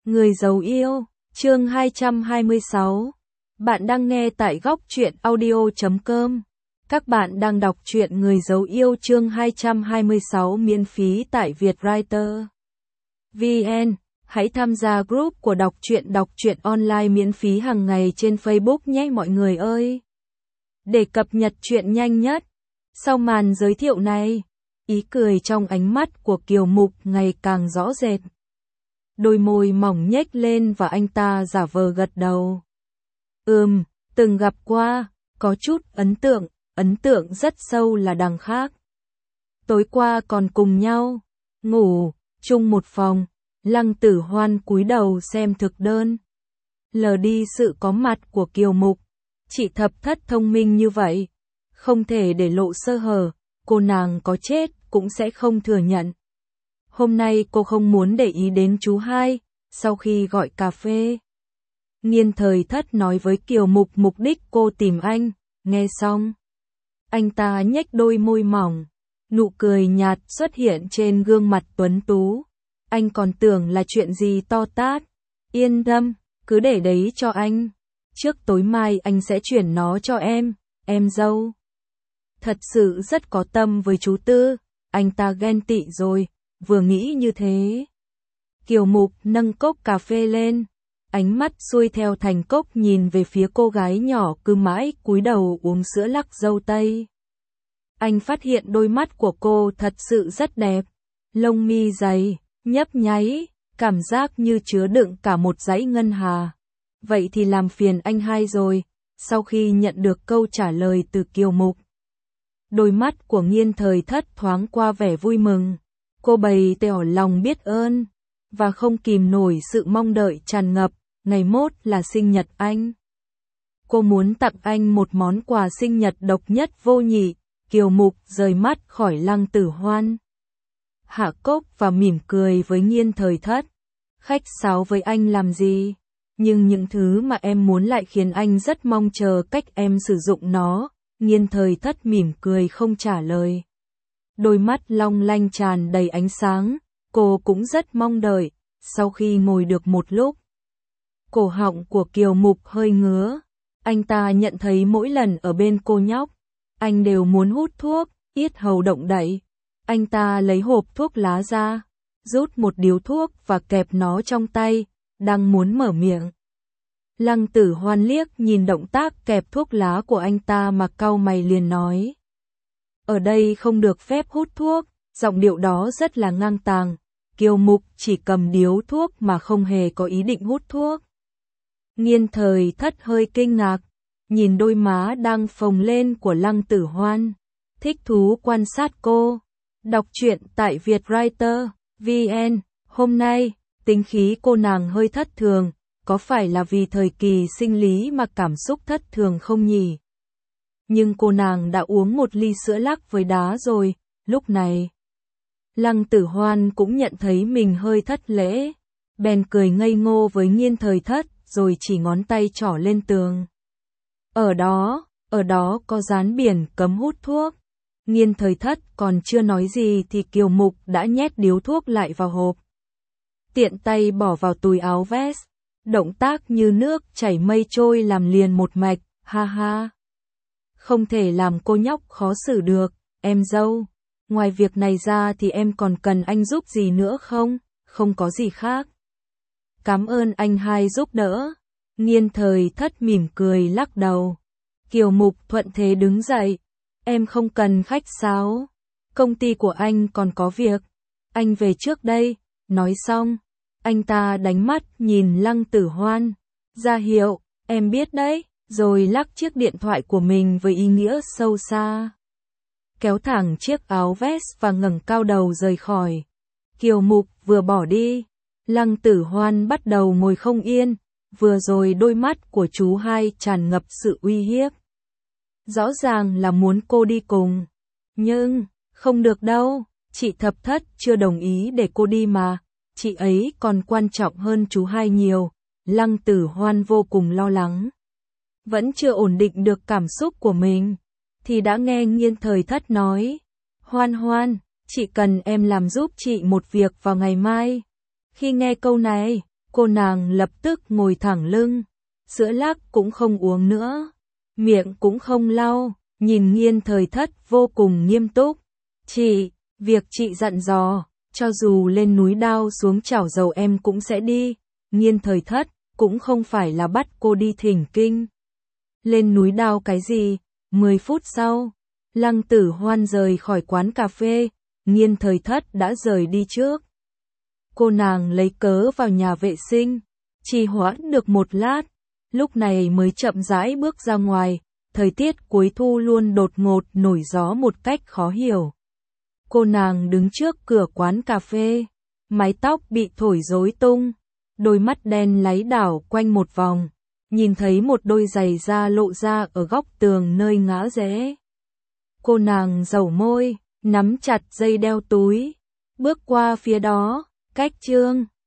Người giấu yêu, chương 226. Bạn đang nghe tại góc truyện audio.com. Các bạn đang đọc truyện Người giấu yêu chương 226 miễn phí tại Vietwriter VN. Hãy tham gia group của đọc truyện online miễn phí hàng ngày trên Facebook nhé mọi người ơi. Để cập nhật truyện nhanh nhất. Sau màn giới thiệu này, ý cười trong ánh mắt của Kiều Mục ngày càng rõ rệt. Đôi môi mỏng nhếch lên và anh ta giả vờ gật đầu. Từng gặp qua, có chút ấn tượng rất sâu là đằng khác. Tối qua còn cùng nhau, ngủ, chung một phòng, Lăng Tử Hoan cúi đầu xem thực đơn. Lờ đi sự có mặt của Kiều Mục, chị thập thất thông minh như vậy, không thể để lộ sơ hở, cô nàng có chết cũng sẽ không thừa nhận. Hôm nay cô không muốn để ý đến chú hai, sau khi gọi cà phê. Nghiên Thời Thất nói với Kiều Mục mục đích cô tìm anh, nghe xong. Anh ta nhếch đôi môi mỏng, nụ cười nhạt xuất hiện trên gương mặt tuấn tú. Anh còn tưởng là chuyện gì to tát. Yên tâm, cứ để đấy cho anh. Trước tối mai anh sẽ chuyển nó cho em dâu. Thật sự rất có tâm với chú Tư, anh ta ghen tị rồi. Vừa nghĩ như thế, Kiều Mục nâng cốc cà phê lên, ánh mắt xuôi theo thành cốc nhìn về phía cô gái nhỏ cứ mãi cúi đầu uống sữa lắc dâu tây. Anh phát hiện đôi mắt của cô thật sự rất đẹp, lông mi dày, nhấp nháy, cảm giác như chứa đựng cả một dãy ngân hà. Vậy thì làm phiền anh hai rồi, sau khi nhận được câu trả lời từ Kiều Mục. Đôi mắt của Nghiên Thời Thất thoáng qua vẻ vui mừng. Cô bày tỏ lòng biết ơn, và không kìm nổi sự mong đợi tràn ngập, ngày mốt là sinh nhật anh. Cô muốn tặng anh một món quà sinh nhật độc nhất vô nhị. Kiều Mục rời mắt khỏi Lăng Tử Hoan, hạ cốc và mỉm cười với Nghiên Thời Thất. Khách sáo với anh làm gì? Nhưng những thứ mà em muốn lại khiến anh rất mong chờ cách em sử dụng nó. Nghiên Thời Thất mỉm cười không trả lời. Đôi mắt long lanh tràn đầy ánh sáng, cô cũng rất mong đợi. Sau khi ngồi được một lúc, cổ họng của Kiều Mục hơi ngứa. Anh ta nhận thấy mỗi lần ở bên cô nhóc, anh đều muốn hút thuốc, yết hầu động đậy. Anh ta lấy hộp thuốc lá ra, rút một điếu thuốc và kẹp nó trong tay, đang muốn mở miệng. Lăng Tử Hoan liếc nhìn động tác kẹp thuốc lá của anh ta mà cau mày liền nói. Ở đây không được phép hút thuốc, giọng điệu đó rất là ngang tàng. Kiều Mục chỉ cầm điếu thuốc mà không hề có ý định hút thuốc. Nghiên Thời Thất hơi kinh ngạc, nhìn đôi má đang phồng lên của Lăng Tử Hoan, thích thú quan sát cô. Đọc truyện tại Vietwriter VN. Hôm nay, tính khí cô nàng hơi thất thường, có phải là vì thời kỳ sinh lý mà cảm xúc thất thường không nhỉ? Nhưng cô nàng đã uống một ly sữa lắc với đá rồi, lúc này. Lăng Tử Hoan cũng nhận thấy mình hơi thất lễ, bèn cười ngây ngô với Nghiên Thời Thất rồi chỉ ngón tay trỏ lên tường. Ở đó có dán biển cấm hút thuốc. Nghiên Thời Thất còn chưa nói gì thì Kiều Mục đã nhét điếu thuốc lại vào hộp. Tiện tay bỏ vào túi áo vest, động tác như nước chảy mây trôi làm liền một mạch, ha ha. Không thể làm cô nhóc khó xử được, em dâu. Ngoài việc này ra thì em còn cần anh giúp gì nữa không? Không có gì khác. Cảm ơn anh hai giúp đỡ. Nghiên Thời Thất mỉm cười lắc đầu. Kiều Mục thuận thế đứng dậy. Em không cần khách sáo. Công ty của anh còn có việc. Anh về trước đây. Nói xong, anh ta đánh mắt nhìn Lăng Tử Hoan. Ra hiệu, em biết đấy. Rồi lắc chiếc điện thoại của mình với ý nghĩa sâu xa. Kéo thẳng chiếc áo vest và ngẩng cao đầu rời khỏi. Kiều Mục vừa bỏ đi, Lăng Tử Hoan bắt đầu ngồi không yên. Vừa rồi đôi mắt của chú hai tràn ngập sự uy hiếp. Rõ ràng là muốn cô đi cùng. Nhưng, không được đâu, chị thập thất chưa đồng ý để cô đi mà. Chị ấy còn quan trọng hơn chú hai nhiều. Lăng Tử Hoan vô cùng lo lắng. Vẫn chưa ổn định được cảm xúc của mình, thì đã nghe Nghiên Thời Thất nói. Hoan Hoan, chị cần em làm giúp chị một việc vào ngày mai. Khi nghe câu này, Cô nàng lập tức ngồi thẳng lưng, sữa lắc cũng không uống nữa, miệng cũng không lau, nhìn Nghiên Thời Thất vô cùng nghiêm túc. Chị, việc chị dặn dò, cho dù lên núi đao xuống chảo dầu em cũng sẽ đi. Nghiên Thời Thất cũng không phải là bắt cô đi thỉnh kinh. Lên núi đao cái gì? 10 phút sau, Lăng Tử Hoan rời khỏi quán cà phê, Nghiên Thời Thất đã rời đi trước. Cô nàng lấy cớ vào nhà vệ sinh, trì hoãn được một lát, lúc này mới chậm rãi bước ra ngoài. Thời tiết cuối thu luôn đột ngột nổi gió một cách khó hiểu. Cô nàng đứng trước cửa quán cà phê, mái tóc bị thổi rối tung, đôi mắt đen láy đảo quanh một vòng, nhìn thấy một đôi giày da lộ ra ở góc tường nơi ngã rẽ. Cô nàng dẩu môi, nắm chặt dây đeo túi, bước qua phía đó, cách Trương